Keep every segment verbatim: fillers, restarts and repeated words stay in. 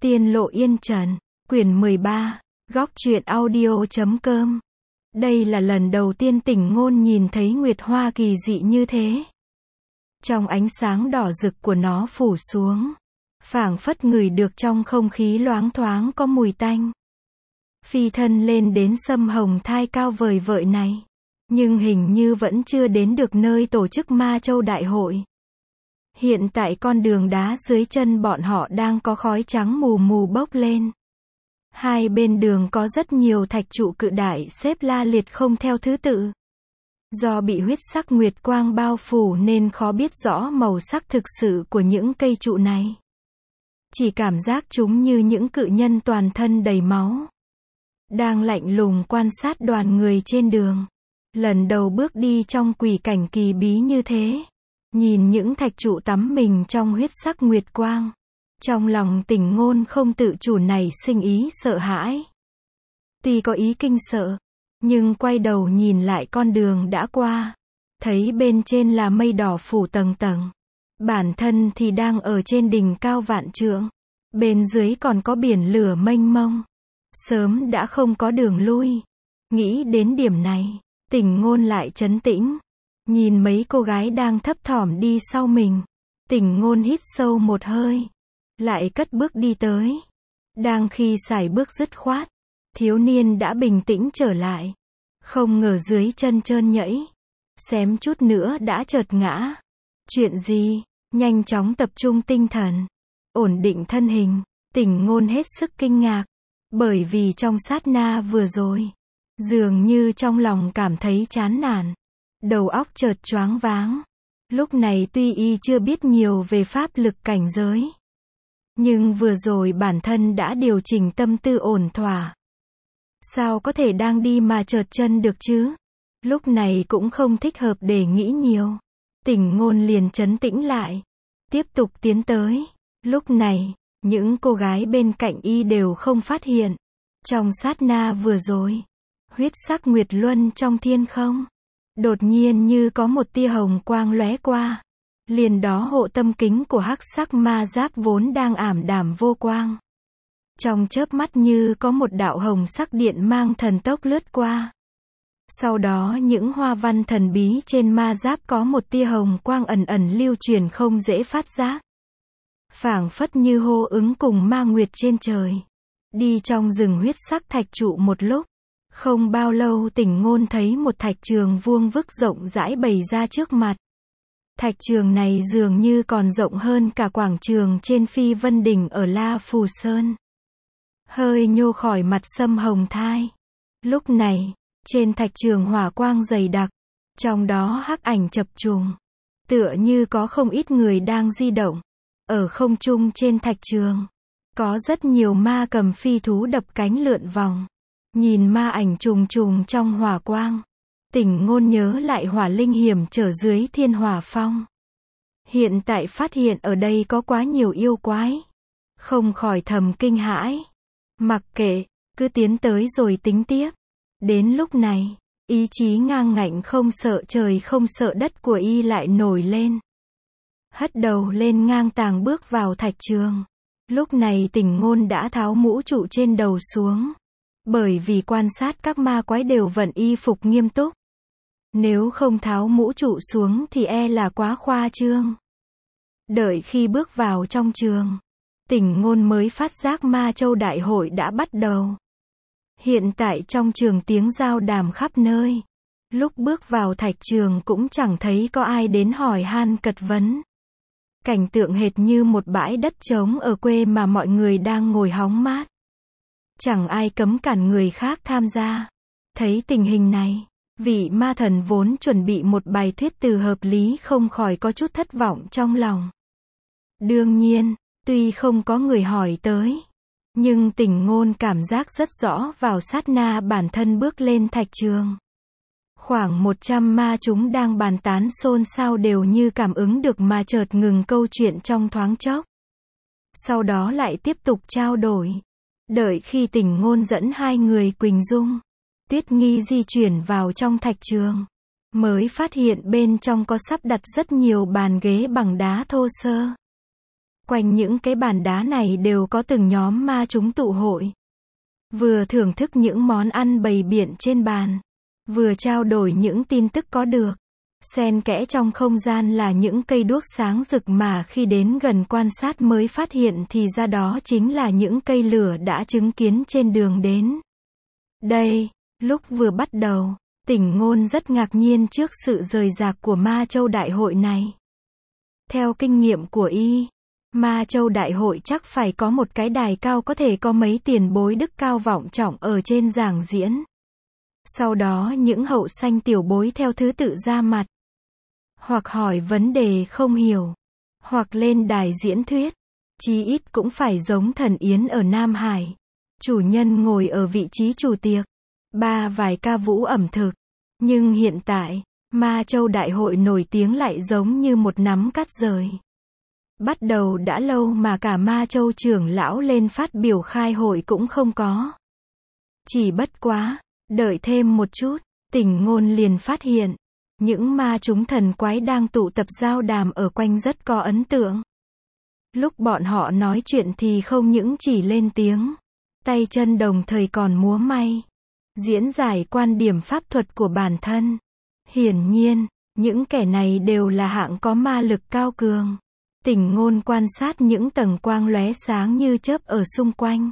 Tiên lộ yên trần, quyển mười ba, góc truyện audio.com. Đây là lần đầu tiên Tỉnh Ngôn nhìn thấy nguyệt hoa kỳ dị như thế. Trong ánh sáng đỏ rực của nó phủ xuống, phảng phất ngửi được trong không khí loáng thoáng có mùi tanh. Phi thân lên đến sâm hồng thai cao vời vợi này, nhưng hình như vẫn chưa đến được nơi tổ chức Ma Châu Đại hội. Hiện tại con đường đá dưới chân bọn họ đang có khói trắng mù mù bốc lên. Hai bên đường có rất nhiều thạch trụ cự đại xếp la liệt không theo thứ tự. Do bị huyết sắc nguyệt quang bao phủ nên khó biết rõ màu sắc thực sự của những cây trụ này. Chỉ cảm giác chúng như những cự nhân toàn thân đầy máu, đang lạnh lùng quan sát đoàn người trên đường. Lần đầu bước đi trong quỷ cảnh kỳ bí như thế, nhìn những thạch trụ tắm mình trong huyết sắc nguyệt quang, trong lòng Tỉnh Ngôn không tự chủ nảy sinh ý sợ hãi. Tuy có ý kinh sợ, nhưng quay đầu nhìn lại con đường đã qua, thấy bên trên là mây đỏ phủ tầng tầng, bản thân thì đang ở trên đỉnh cao vạn trượng, bên dưới còn có biển lửa mênh mông, sớm đã không có đường lui. Nghĩ đến điểm này, Tỉnh Ngôn lại trấn tĩnh, nhìn mấy cô gái đang thấp thỏm đi sau mình. Tỉnh Ngôn hít sâu một hơi, lại cất bước đi tới. Đang khi sải bước dứt khoát, thiếu niên đã bình tĩnh trở lại. Không ngờ dưới chân trơn nhẫy, xém chút nữa đã chợt ngã. Chuyện gì? Nhanh chóng tập trung tinh thần, ổn định thân hình, Tỉnh Ngôn hết sức kinh ngạc, bởi vì trong sát na vừa rồi, dường như trong lòng cảm thấy chán nản, đầu óc chợt choáng váng. Lúc này tuy y chưa biết nhiều về pháp lực cảnh giới, nhưng vừa rồi bản thân đã điều chỉnh tâm tư ổn thỏa. Sao có thể đang đi mà chợt chân được chứ? Lúc này cũng không thích hợp để nghĩ nhiều. Tỉnh Ngôn liền trấn tĩnh lại, tiếp tục tiến tới. Lúc này, những cô gái bên cạnh y đều không phát hiện. Trong sát na vừa rồi, huyết sắc nguyệt luân trong thiên không, đột nhiên như có một tia hồng quang lóe qua. Liền đó hộ tâm kính của hắc sắc ma giáp vốn đang ảm đạm vô quang. Trong chớp mắt như có một đạo hồng sắc điện mang thần tốc lướt qua. Sau đó những hoa văn thần bí trên ma giáp có một tia hồng quang ẩn ẩn lưu truyền không dễ phát giác. Phảng phất như hô ứng cùng ma nguyệt trên trời. Đi trong rừng huyết sắc thạch trụ một lúc, không bao lâu Tỉnh Ngôn thấy một thạch trường vuông vức rộng rãi bày ra trước mặt. Thạch trường này dường như còn rộng hơn cả quảng trường trên Phi Vân Đỉnh ở La Phù Sơn. Hơi nhô khỏi mặt sâm hồng thai. Lúc này, trên thạch trường hỏa quang dày đặc, trong đó hắc ảnh chập trùng, tựa như có không ít người đang di động. Ở không trung trên thạch trường, có rất nhiều ma cầm phi thú đập cánh lượn vòng. Nhìn ma ảnh trùng trùng trong hỏa quang, Tỉnh Ngôn nhớ lại hỏa linh hiểm trở dưới thiên hỏa phong. Hiện tại phát hiện ở đây có quá nhiều yêu quái, không khỏi thầm kinh hãi. Mặc kệ, cứ tiến tới rồi tính tiếp. Đến lúc này, ý chí ngang ngạnh không sợ trời không sợ đất của y lại nổi lên. Hất đầu lên ngang tàng bước vào thạch trường. Lúc này Tỉnh Ngôn đã tháo mũ trụ trên đầu xuống, bởi vì quan sát các ma quái đều vận y phục nghiêm túc. Nếu không tháo mũ trụ xuống thì e là quá khoa trương. Đợi khi bước vào trong trường, Tỉnh Ngôn mới phát giác Ma Châu Đại hội đã bắt đầu. Hiện tại trong trường tiếng giao đàm khắp nơi. Lúc bước vào thạch trường cũng chẳng thấy có ai đến hỏi han cật vấn. Cảnh tượng hệt như một bãi đất trống ở quê mà mọi người đang ngồi hóng mát. Chẳng ai cấm cản người khác tham gia. Thấy tình hình này, vị ma thần vốn chuẩn bị một bài thuyết từ hợp lý không khỏi có chút thất vọng trong lòng. Đương nhiên, tuy không có người hỏi tới, nhưng Tỉnh Ngôn cảm giác rất rõ vào sát na bản thân bước lên thạch trường. Khoảng một trăm ma chúng đang bàn tán xôn xao đều như cảm ứng được mà chợt ngừng câu chuyện trong thoáng chốc. Sau đó lại tiếp tục trao đổi. Đợi khi Tỉnh Ngôn dẫn hai người Quỳnh Dung, Tuyết Nghi di chuyển vào trong thạch trường, mới phát hiện bên trong có sắp đặt rất nhiều bàn ghế bằng đá thô sơ. Quanh những cái bàn đá này đều có từng nhóm ma chúng tụ hội. Vừa thưởng thức những món ăn bày biện trên bàn, vừa trao đổi những tin tức có được. Xen kẽ trong không gian là những cây đuốc sáng rực mà khi đến gần quan sát mới phát hiện thì ra đó chính là những cây lửa đã chứng kiến trên đường đến. Đây, lúc vừa bắt đầu, Tỉnh Ngôn rất ngạc nhiên trước sự rời rạc của Ma Châu Đại hội này. Theo kinh nghiệm của y, Ma Châu Đại hội chắc phải có một cái đài cao có thể có mấy tiền bối đức cao vọng trọng ở trên giảng diễn. Sau đó những hậu sanh tiểu bối theo thứ tự ra mặt. Hoặc hỏi vấn đề không hiểu. Hoặc lên đài diễn thuyết. Chí ít cũng phải giống Thần Yến ở Nam Hải. Chủ nhân ngồi ở vị trí chủ tiệc. Ba vài ca vũ ẩm thực. Nhưng hiện tại, Ma Châu Đại hội nổi tiếng lại giống như một nắm cát rời. Bắt đầu đã lâu mà cả Ma Châu trưởng lão lên phát biểu khai hội cũng không có. Chỉ bất quá, đợi thêm một chút, Tỉnh Ngôn liền phát hiện, những ma chúng thần quái đang tụ tập giao đàm ở quanh rất có ấn tượng. Lúc bọn họ nói chuyện thì không những chỉ lên tiếng, tay chân đồng thời còn múa may, diễn giải quan điểm pháp thuật của bản thân. Hiển nhiên, những kẻ này đều là hạng có ma lực cao cường. Tỉnh Ngôn quan sát những tầng quang lóe sáng như chớp ở xung quanh.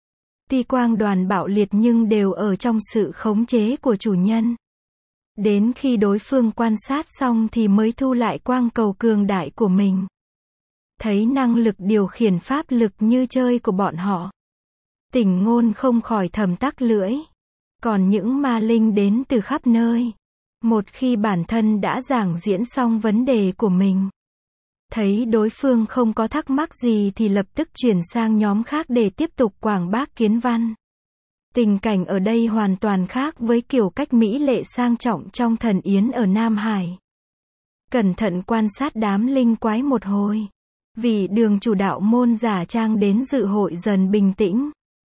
Tuy quang đoàn bạo liệt nhưng đều ở trong sự khống chế của chủ nhân. Đến khi đối phương quan sát xong thì mới thu lại quang cầu cường đại của mình. Thấy năng lực điều khiển pháp lực như chơi của bọn họ, Tỉnh Ngôn không khỏi thầm tắc lưỡi. Còn những ma linh đến từ khắp nơi, một khi bản thân đã giảng diễn xong vấn đề của mình, thấy đối phương không có thắc mắc gì thì lập tức chuyển sang nhóm khác để tiếp tục quảng bác kiến văn. Tình cảnh ở đây hoàn toàn khác với kiểu cách mỹ lệ sang trọng trong Thần Yến ở Nam Hải. Cẩn thận quan sát đám linh quái một hồi, vị đường chủ đạo môn giả trang đến dự hội dần bình tĩnh,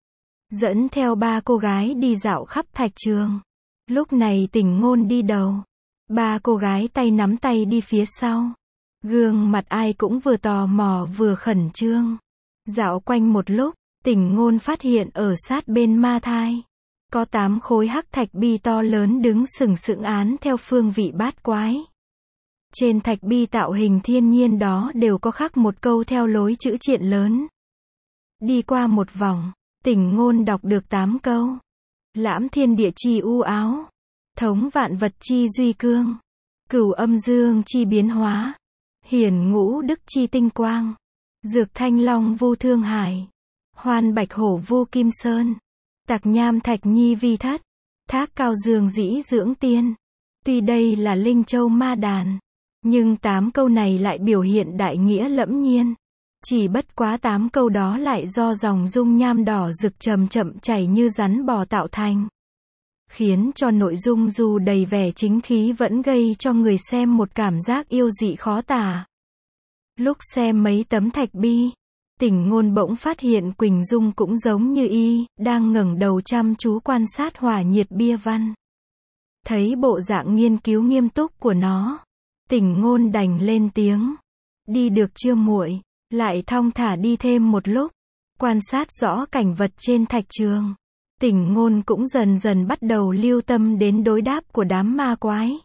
dẫn theo ba cô gái đi dạo khắp thạch trường. Lúc này Tỉnh Ngôn đi đầu, ba cô gái tay nắm tay đi phía sau. Gương mặt ai cũng vừa tò mò vừa khẩn trương. Dạo quanh một lúc, Tỉnh Ngôn phát hiện ở sát bên ma thai, có tám khối hắc thạch bi to lớn đứng sừng sững án theo phương vị bát quái. Trên thạch bi tạo hình thiên nhiên đó đều có khắc một câu theo lối chữ triện lớn. Đi qua một vòng, Tỉnh Ngôn đọc được tám câu. Lãm thiên địa chi u áo, thống vạn vật chi duy cương, cửu âm dương chi biến hóa, hiển ngũ đức chi tinh quang, dược thanh long vu thương hải, hoan bạch hổ vu kim sơn, tặc nham thạch nhi vi thất, thác cao dương dĩ dưỡng tiên. Tuy đây là linh châu ma đàn, nhưng tám câu này lại biểu hiện đại nghĩa lẫm nhiên. Chỉ bất quá tám câu đó lại do dòng dung nham đỏ rực chậm chậm chảy như rắn bò tạo thành, khiến cho nội dung dù đầy vẻ chính khí vẫn gây cho người xem một cảm giác yêu dị khó tả. Lúc xem mấy tấm thạch bi, Tỉnh Ngôn bỗng phát hiện Quỳnh Dung cũng giống như y, đang ngẩng đầu chăm chú quan sát hỏa nhiệt bia văn. Thấy bộ dạng nghiên cứu nghiêm túc của nó, Tỉnh Ngôn đành lên tiếng. Đi được chưa muội? Lại thong thả đi thêm một lúc, quan sát rõ cảnh vật trên thạch trường. Tỉnh Ngôn cũng dần dần bắt đầu lưu tâm đến đối đáp của đám ma quái.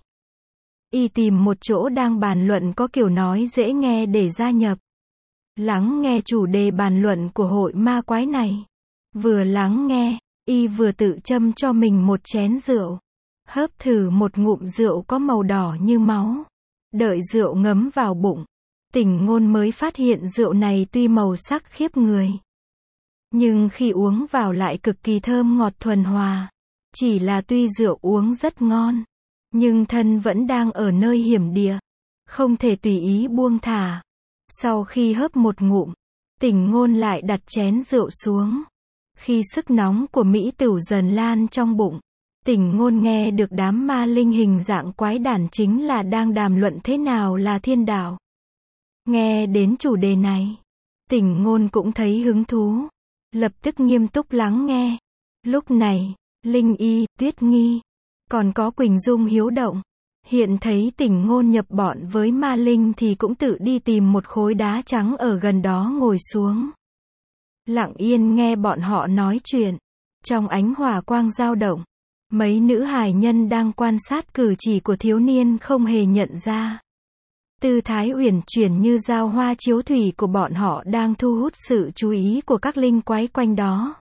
Y tìm một chỗ đang bàn luận có kiểu nói dễ nghe để gia nhập. Lắng nghe chủ đề bàn luận của hội ma quái này. Vừa lắng nghe, y vừa tự châm cho mình một chén rượu. Hớp thử một ngụm rượu có màu đỏ như máu. Đợi rượu ngấm vào bụng, Tỉnh Ngôn mới phát hiện rượu này tuy màu sắc khiếp người, nhưng khi uống vào lại cực kỳ thơm ngọt thuần hòa. Chỉ là tuy rượu uống rất ngon, nhưng thân vẫn đang ở nơi hiểm địa, không thể tùy ý buông thả. Sau khi hớp một ngụm, Tỉnh Ngôn lại đặt chén rượu xuống. Khi sức nóng của mỹ tửu dần lan trong bụng, Tỉnh Ngôn nghe được đám ma linh hình dạng quái đản chính là đang đàm luận thế nào là thiên đạo. Nghe đến chủ đề này, Tỉnh Ngôn cũng thấy hứng thú, lập tức nghiêm túc lắng nghe. Lúc này, Linh Y, Tuyết Nghi, còn có Quỳnh Dung hiếu động, Hiện thấy Tỉnh Ngôn nhập bọn với ma linh thì cũng tự đi tìm một khối đá trắng ở gần đó ngồi xuống. Lặng yên nghe bọn họ nói chuyện. Trong ánh hỏa quang dao động, mấy nữ hài nhân đang quan sát cử chỉ của thiếu niên không hề nhận ra. Tư thái uyển chuyển như dao hoa chiếu thủy của bọn họ đang thu hút sự chú ý của các linh quái quanh đó.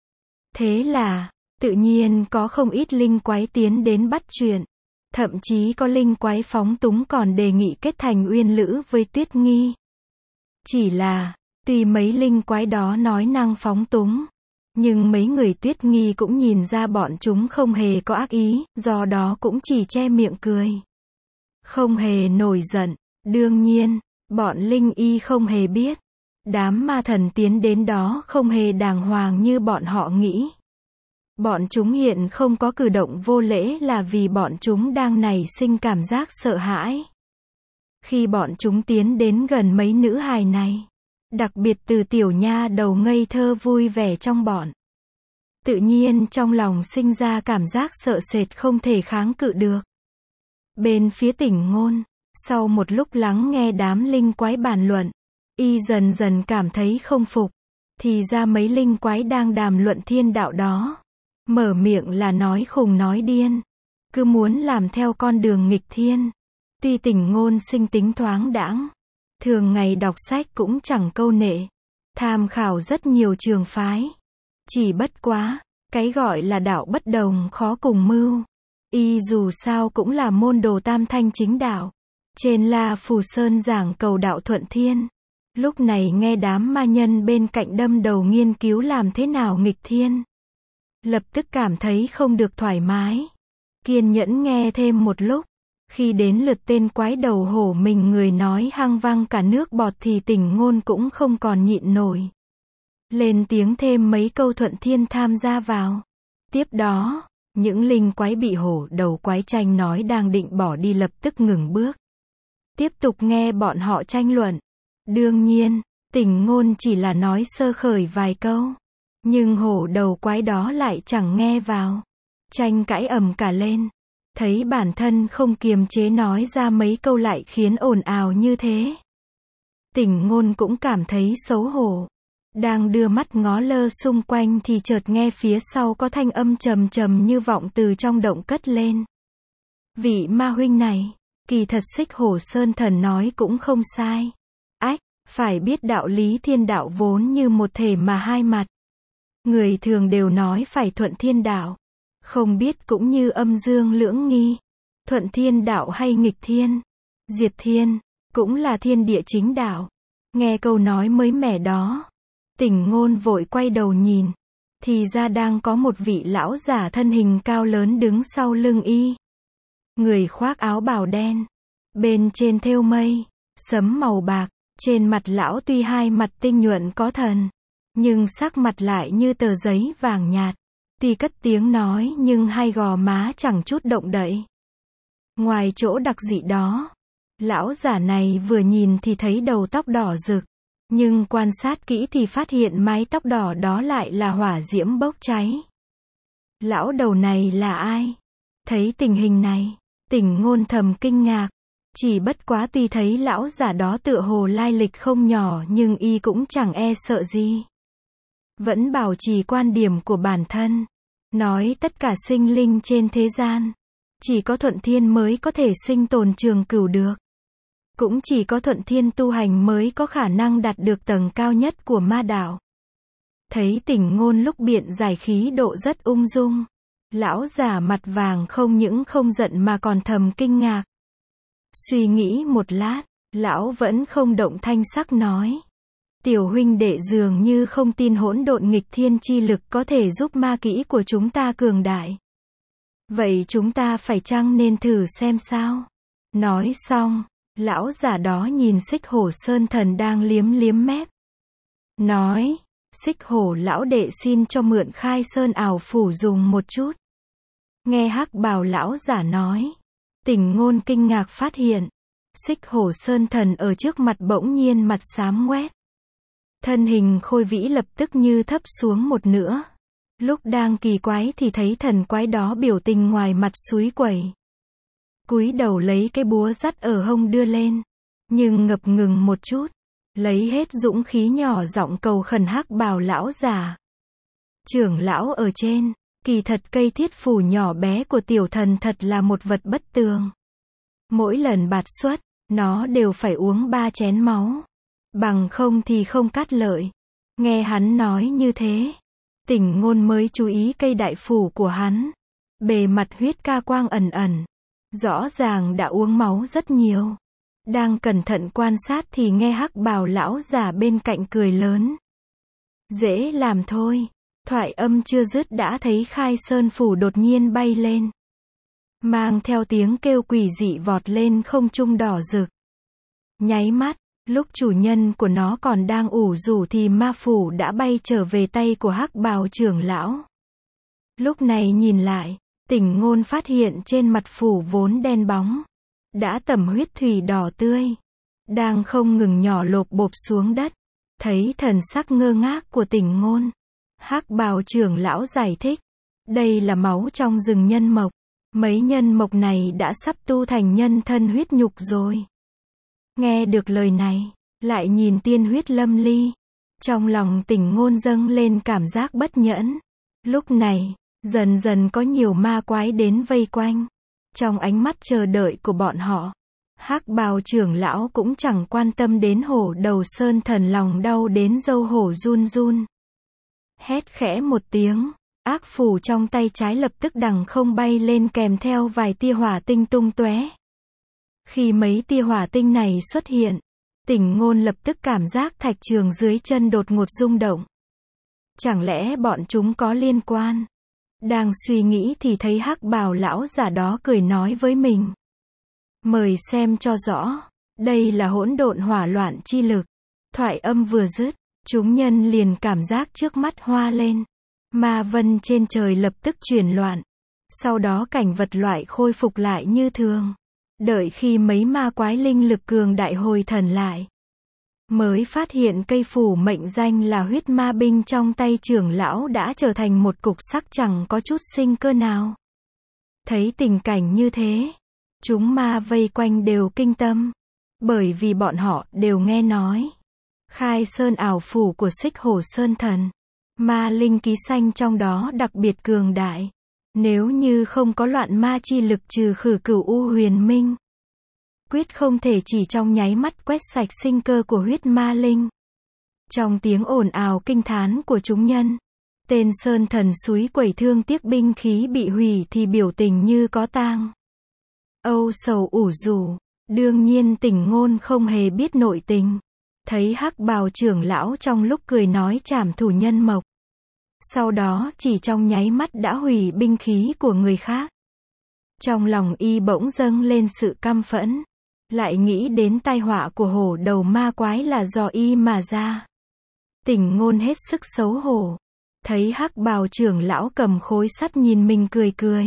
Thế là, tự nhiên có không ít linh quái tiến đến bắt chuyện. Thậm chí có linh quái phóng túng còn đề nghị kết thành uyên lữ với Tuyết Nghi. Chỉ là, tuy mấy linh quái đó nói năng phóng túng, nhưng mấy người Tuyết Nghi cũng nhìn ra bọn chúng không hề có ác ý, do đó cũng chỉ che miệng cười. Không hề nổi giận. Đương nhiên, bọn linh y không hề biết. Đám ma thần tiến đến đó không hề đàng hoàng như bọn họ nghĩ. Bọn chúng hiện không có cử động vô lễ là vì bọn chúng đang nảy sinh cảm giác sợ hãi. Khi bọn chúng tiến đến gần mấy nữ hài này, đặc biệt từ tiểu nha đầu ngây thơ vui vẻ trong bọn, tự nhiên trong lòng sinh ra cảm giác sợ sệt không thể kháng cự được. Bên phía Tỉnh Ngôn, sau một lúc lắng nghe đám linh quái bàn luận, y dần dần cảm thấy không phục. Thì ra mấy linh quái đang đàm luận thiên đạo đó, mở miệng là nói khùng nói điên, cứ muốn làm theo con đường nghịch thiên. Tuy Tỉnh Ngôn sinh tính thoáng đãng, thường ngày đọc sách cũng chẳng câu nệ, tham khảo rất nhiều trường phái. Chỉ bất quá, cái gọi là đạo bất đồng khó cùng mưu. Y dù sao cũng là môn đồ tam thanh chính đạo. Trên La Phù Sơn giảng cầu đạo thuận thiên. Lúc này nghe đám ma nhân bên cạnh đâm đầu nghiên cứu làm thế nào nghịch thiên. Lập tức cảm thấy không được thoải mái. Kiên nhẫn nghe thêm một lúc. Khi đến lượt tên quái đầu hổ mình người nói hăng văng cả nước bọt thì Tỉnh Ngôn cũng không còn nhịn nổi. Lên tiếng thêm mấy câu thuận thiên tham gia vào. Tiếp đó, những linh quái bị hổ đầu quái tranh nói đang định bỏ đi lập tức ngừng bước. Tiếp tục nghe bọn họ tranh luận. Đương nhiên, Tỉnh Ngôn chỉ là nói sơ khởi vài câu. Nhưng hổ đầu quái đó lại chẳng nghe vào. Tranh cãi ầm cả lên. Thấy bản thân không kiềm chế nói ra mấy câu lại khiến ồn ào như thế. Tỉnh Ngôn cũng cảm thấy xấu hổ. Đang đưa mắt ngó lơ xung quanh thì chợt nghe phía sau có thanh âm trầm trầm như vọng từ trong động cất lên. Vị ma huynh này, kỳ thật Xích Hổ Sơn Thần nói cũng không sai. Ách, phải biết đạo lý thiên đạo vốn như một thể mà hai mặt. Người thường đều nói phải thuận thiên đạo. Không biết cũng như âm dương lưỡng nghi. Thuận thiên đạo hay nghịch thiên, diệt thiên, cũng là thiên địa chính đạo. Nghe câu nói mới mẻ đó, Tỉnh Ngôn vội quay đầu nhìn. Thì ra đang có một vị lão giả thân hình cao lớn đứng sau lưng y. Người khoác áo bào đen. Bên trên thêu mây, sấm màu bạc. Trên mặt lão tuy hai mặt tinh nhuận có thần, nhưng sắc mặt lại như tờ giấy vàng nhạt. Tuy cất tiếng nói nhưng hai gò má chẳng chút động đậy. Ngoài chỗ đặc dị đó, lão giả này vừa nhìn thì thấy đầu tóc đỏ rực. Nhưng quan sát kỹ thì phát hiện mái tóc đỏ đó lại là hỏa diễm bốc cháy. Lão đầu này là ai? Thấy tình hình này, Tỉnh Ngôn thầm kinh ngạc. Chỉ bất quá tuy thấy lão giả đó tựa hồ lai lịch không nhỏ nhưng y cũng chẳng e sợ gì. Vẫn bảo trì quan điểm của bản thân. Nói tất cả sinh linh trên thế gian, chỉ có thuận thiên mới có thể sinh tồn trường cửu được. Cũng chỉ có thuận thiên tu hành mới có khả năng đạt được tầng cao nhất của ma đạo. Thấy Tỉnh Ngôn lúc biện giải khí độ rất ung dung. Lão giả mặt vàng không những không giận mà còn thầm kinh ngạc. Suy nghĩ một lát, lão vẫn không động thanh sắc nói. Tiểu huynh đệ dường như không tin hỗn độn nghịch thiên chi lực có thể giúp ma kỹ của chúng ta cường đại. Vậy chúng ta phải chăng nên thử xem sao? Nói xong, lão giả đó nhìn Xích Hổ Sơn Thần đang liếm liếm mép. Nói, Xích Hổ lão đệ xin cho mượn Khai Sơn ảo phủ dùng một chút. Nghe Hắc Bào lão giả nói, Tỉnh Ngôn kinh ngạc phát hiện, Xích Hổ Sơn Thần ở trước mặt bỗng nhiên mặt xám ngoét. Thân hình khôi vĩ lập tức như thấp xuống một nửa. Lúc đang kỳ quái thì thấy thần quái đó biểu tình ngoài mặt súi quẩy. cúi đầu lấy cái búa dắt ở hông đưa lên, nhưng ngập ngừng một chút, lấy hết dũng khí nhỏ giọng cầu khẩn Hắc Bào lão giả. Trưởng lão ở trên, kỳ thật cây thiết phủ nhỏ bé của tiểu thần thật là một vật bất tường. Mỗi lần bạt xuất, nó đều phải uống ba chén máu, bằng không thì không cát lợi. Nghe hắn nói như thế, Tỉnh Ngôn mới chú ý cây đại phủ của hắn. Bề mặt huyết ca quang ẩn ẩn, rõ ràng đã uống máu rất nhiều. Đang cẩn thận quan sát thì nghe Hắc Bào lão giả bên cạnh cười lớn. Dễ làm thôi. Thoại âm chưa dứt đã thấy Khai Sơn phủ đột nhiên bay lên, mang theo tiếng kêu quỷ dị vọt lên không trung đỏ rực. Nháy mắt, lúc chủ nhân của nó còn đang ủ rũ thì ma phủ đã bay trở về tay của Hắc Bào trưởng lão. Lúc này nhìn lại, Tỉnh Ngôn phát hiện trên mặt phủ vốn đen bóng, đã tẩm huyết thủy đỏ tươi, đang không ngừng nhỏ lộp bộp xuống đất. Thấy thần sắc ngơ ngác của Tỉnh Ngôn, Hắc Bào trưởng lão giải thích, đây là máu trong rừng nhân mộc, mấy nhân mộc này đã sắp tu thành nhân thân huyết nhục rồi. Nghe được lời này, lại nhìn tiên huyết lâm ly, trong lòng Tỉnh Ngôn dâng lên cảm giác bất nhẫn. Lúc này, dần dần có nhiều ma quái đến vây quanh. Trong ánh mắt chờ đợi của bọn họ, Hắc Bào trưởng lão cũng chẳng quan tâm đến hổ đầu sơn thần lòng đau đến râu hổ run run. Hét khẽ một tiếng, ác phủ trong tay trái lập tức đằng không bay lên kèm theo vài tia hỏa tinh tung tóe. Khi mấy tia hỏa tinh này xuất hiện, Tỉnh Ngôn lập tức cảm giác thạch trường dưới chân đột ngột rung động. Chẳng lẽ bọn chúng có liên quan? Đang suy nghĩ thì thấy Hắc Bào lão giả đó cười nói với mình. Mời xem cho rõ, đây là hỗn độn hỏa loạn chi lực. Thoại âm vừa dứt, chúng nhân liền cảm giác trước mắt hoa lên. Ma vân trên trời lập tức chuyển loạn. Sau đó cảnh vật loại khôi phục lại như thường. Đợi khi mấy ma quái linh lực cường đại hồi thần lại, mới phát hiện cây phủ mệnh danh là huyết ma binh trong tay trưởng lão đã trở thành một cục sắc chẳng có chút sinh cơ nào. Thấy tình cảnh như thế, chúng ma vây quanh đều kinh tâm. Bởi vì bọn họ đều nghe nói Khai Sơn ảo phủ của Xích Hổ Sơn Thần, ma linh ký xanh trong đó đặc biệt cường đại. Nếu như không có loạn ma chi lực trừ khử cửu u huyền minh, quyết không thể chỉ trong nháy mắt quét sạch sinh cơ của huyết ma linh. Trong tiếng ồn ào kinh thán của chúng nhân, tên Sơn Thần súy quẩy thương tiếc binh khí bị hủy thì biểu tình như có tang. Âu sầu ủ rũ, đương nhiên Tỉnh Ngôn không hề biết nội tình. Thấy Hắc Bào trưởng lão trong lúc cười nói trảm thủ nhân mộc, sau đó chỉ trong nháy mắt đã hủy binh khí của người khác. Trong lòng y bỗng dâng lên sự căm phẫn, lại nghĩ đến tai họa của hổ đầu ma quái là do y mà ra. Tỉnh Ngôn hết sức xấu hổ, thấy Hắc Bào trưởng lão cầm khối sắt nhìn mình cười cười,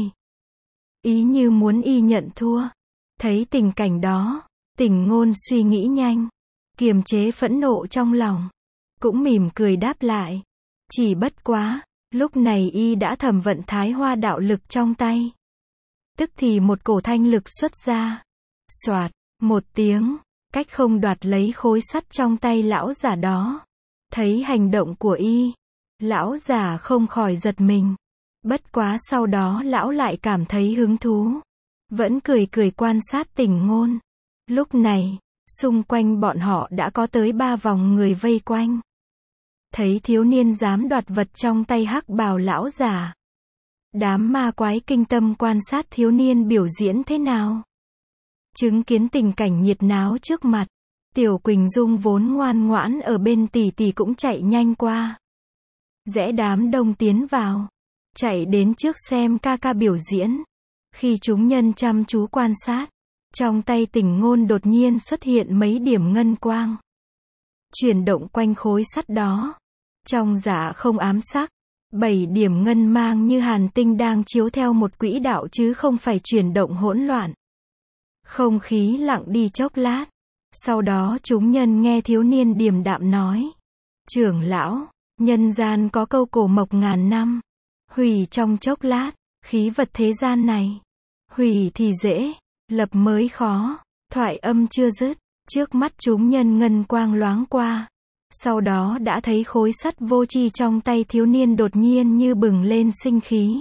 ý như muốn y nhận thua. Thấy tình cảnh đó, Tỉnh Ngôn suy nghĩ nhanh, kiềm chế phẫn nộ trong lòng, cũng mỉm cười đáp lại. Chỉ bất quá, lúc này y đã thẩm vận thái hoa đạo lực trong tay. Tức thì một cổ thanh lực xuất ra. Soạt, một tiếng, cách không đoạt lấy khối sắt trong tay lão giả đó. Thấy hành động của y, lão giả không khỏi giật mình. Bất quá sau đó lão lại cảm thấy hứng thú, vẫn cười cười quan sát Tỉnh Ngôn. Lúc này, xung quanh bọn họ đã có tới ba vòng người vây quanh. Thấy thiếu niên dám đoạt vật trong tay Hắc Bào lão giả, đám ma quái kinh tâm quan sát thiếu niên biểu diễn thế nào. Chứng kiến tình cảnh nhiệt náo trước mặt, Tiểu Quỳnh Dung vốn ngoan ngoãn ở bên tỷ tỷ cũng chạy nhanh qua. Rẽ đám đông tiến vào, chạy đến trước xem ca ca biểu diễn. Khi chúng nhân chăm chú quan sát, trong tay Tỉnh Ngôn đột nhiên xuất hiện mấy điểm ngân quang, chuyển động quanh khối sắt đó. Trong dạ không ám sắc, bảy điểm ngân mang như hàn tinh đang chiếu theo một quỹ đạo chứ không phải chuyển động hỗn loạn. Không khí lặng đi chốc lát. Sau đó chúng nhân nghe thiếu niên điềm đạm nói. Trưởng lão, nhân gian có câu cổ mộc ngàn năm, hủy trong chốc lát, khí vật thế gian này. Hủy thì dễ, Lập mới khó, thoại âm chưa dứt, trước mắt chúng nhân ngân quang loáng qua. Sau đó đã thấy khối sắt vô tri trong tay thiếu niên đột nhiên như bừng lên sinh khí.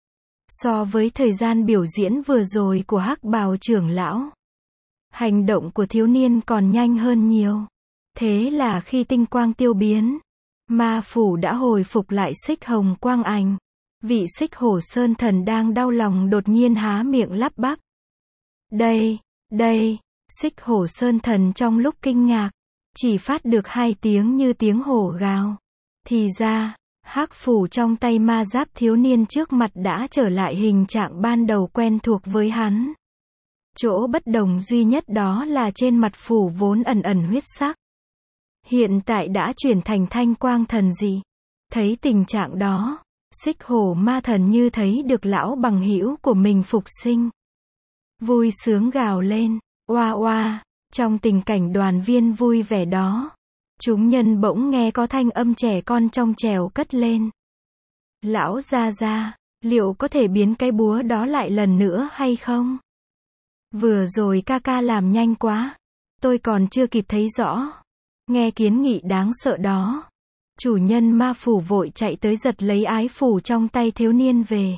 So với thời gian biểu diễn vừa rồi của Hắc Bào trưởng lão, hành động của thiếu niên còn nhanh hơn nhiều. Thế là khi tinh quang tiêu biến, ma phủ đã hồi phục lại xích hồng quang ảnh. Vị Xích Hổ Sơn Thần đang đau lòng đột nhiên há miệng lắp bắp. Đây, đây, Xích Hổ Sơn Thần trong lúc kinh ngạc, chỉ phát được hai tiếng như tiếng hổ gào. Thì ra, hắc phủ trong tay ma giáp thiếu niên trước mặt đã trở lại hình trạng ban đầu quen thuộc với hắn. Chỗ bất đồng duy nhất đó là trên mặt phủ vốn ẩn ẩn huyết sắc, hiện tại đã chuyển thành thanh quang thần dị. Thấy tình trạng đó, Xích Hổ Ma Thần như thấy được lão bằng hữu của mình phục sinh. Vui sướng gào lên, oa oa, trong tình cảnh đoàn viên vui vẻ đó. Chúng nhân bỗng nghe có thanh âm trẻ con trong trẻo cất lên. Lão gia gia, liệu có thể biến cái búa đó lại lần nữa hay không? Vừa rồi ca ca làm nhanh quá, tôi còn chưa kịp thấy rõ. Nghe kiến nghị đáng sợ đó, chủ nhân ma phủ vội chạy tới giật lấy ái phủ trong tay thiếu niên về.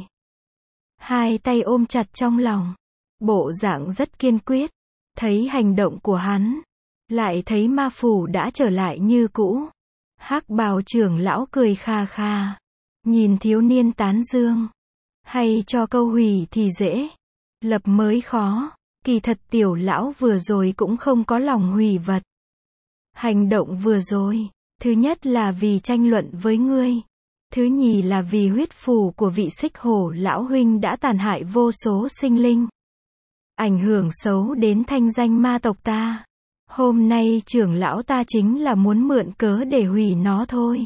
Hai tay ôm chặt trong lòng, bộ dạng rất kiên quyết. Thấy hành động của hắn, lại thấy ma phủ đã trở lại như cũ. Hắc Bào trưởng lão cười kha kha, nhìn thiếu niên tán dương. Hay cho câu hủy thì dễ, lập mới khó. Kỳ thật tiểu lão vừa rồi cũng không có lòng hủy vật. Hành động vừa rồi, thứ nhất là vì tranh luận với ngươi. Thứ nhì là vì huyết phù của vị Xích Hổ lão huynh đã tàn hại vô số sinh linh, ảnh hưởng xấu đến thanh danh ma tộc ta. Hôm nay trưởng lão ta chính là muốn mượn cớ để hủy nó thôi.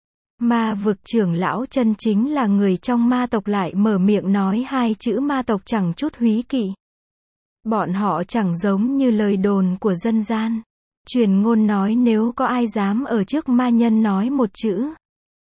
Ma vực trưởng lão chân chính là người trong ma tộc lại mở miệng nói hai chữ ma tộc chẳng chút húy kỵ. Bọn họ chẳng giống như lời đồn của dân gian. Truyền ngôn nói nếu có ai dám ở trước ma nhân nói một chữ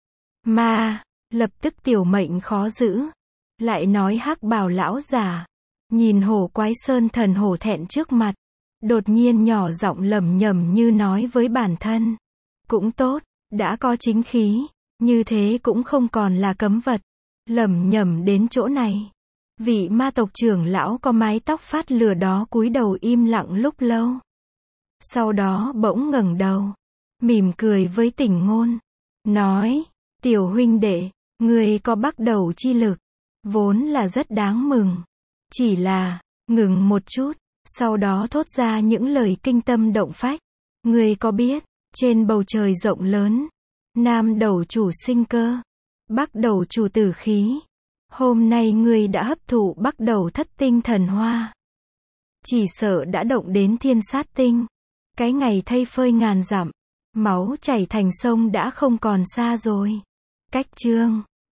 ma, lập tức tiểu mệnh khó giữ. Lại nói Hắc Bào lão giả, nhìn Hổ Quái Sơn Thần hổ thẹn trước mặt, đột nhiên nhỏ giọng lẩm nhẩm như nói với bản thân. Cũng tốt, đã có chính khí, như thế cũng không còn là cấm vật. Lẩm nhẩm đến chỗ này, vị ma tộc trưởng lão có mái tóc phát lửa đó cúi đầu im lặng lúc lâu. Sau đó bỗng ngẩng đầu, mỉm cười với Tỉnh Ngôn, nói, tiểu huynh đệ, ngươi có bắt đầu chi lực, vốn là rất đáng mừng. Chỉ là, ngừng một chút, sau đó thốt ra những lời kinh tâm động phách. Ngươi có biết, trên bầu trời rộng lớn, nam đầu chủ sinh cơ, bắc đầu chủ tử khí. Hôm nay ngươi đã hấp thụ bắt đầu thất tinh thần hoa. Chỉ sợ đã động đến thiên sát tinh. Cái ngày thây phơi ngàn dặm, máu chảy thành sông đã không còn xa rồi. Cách chương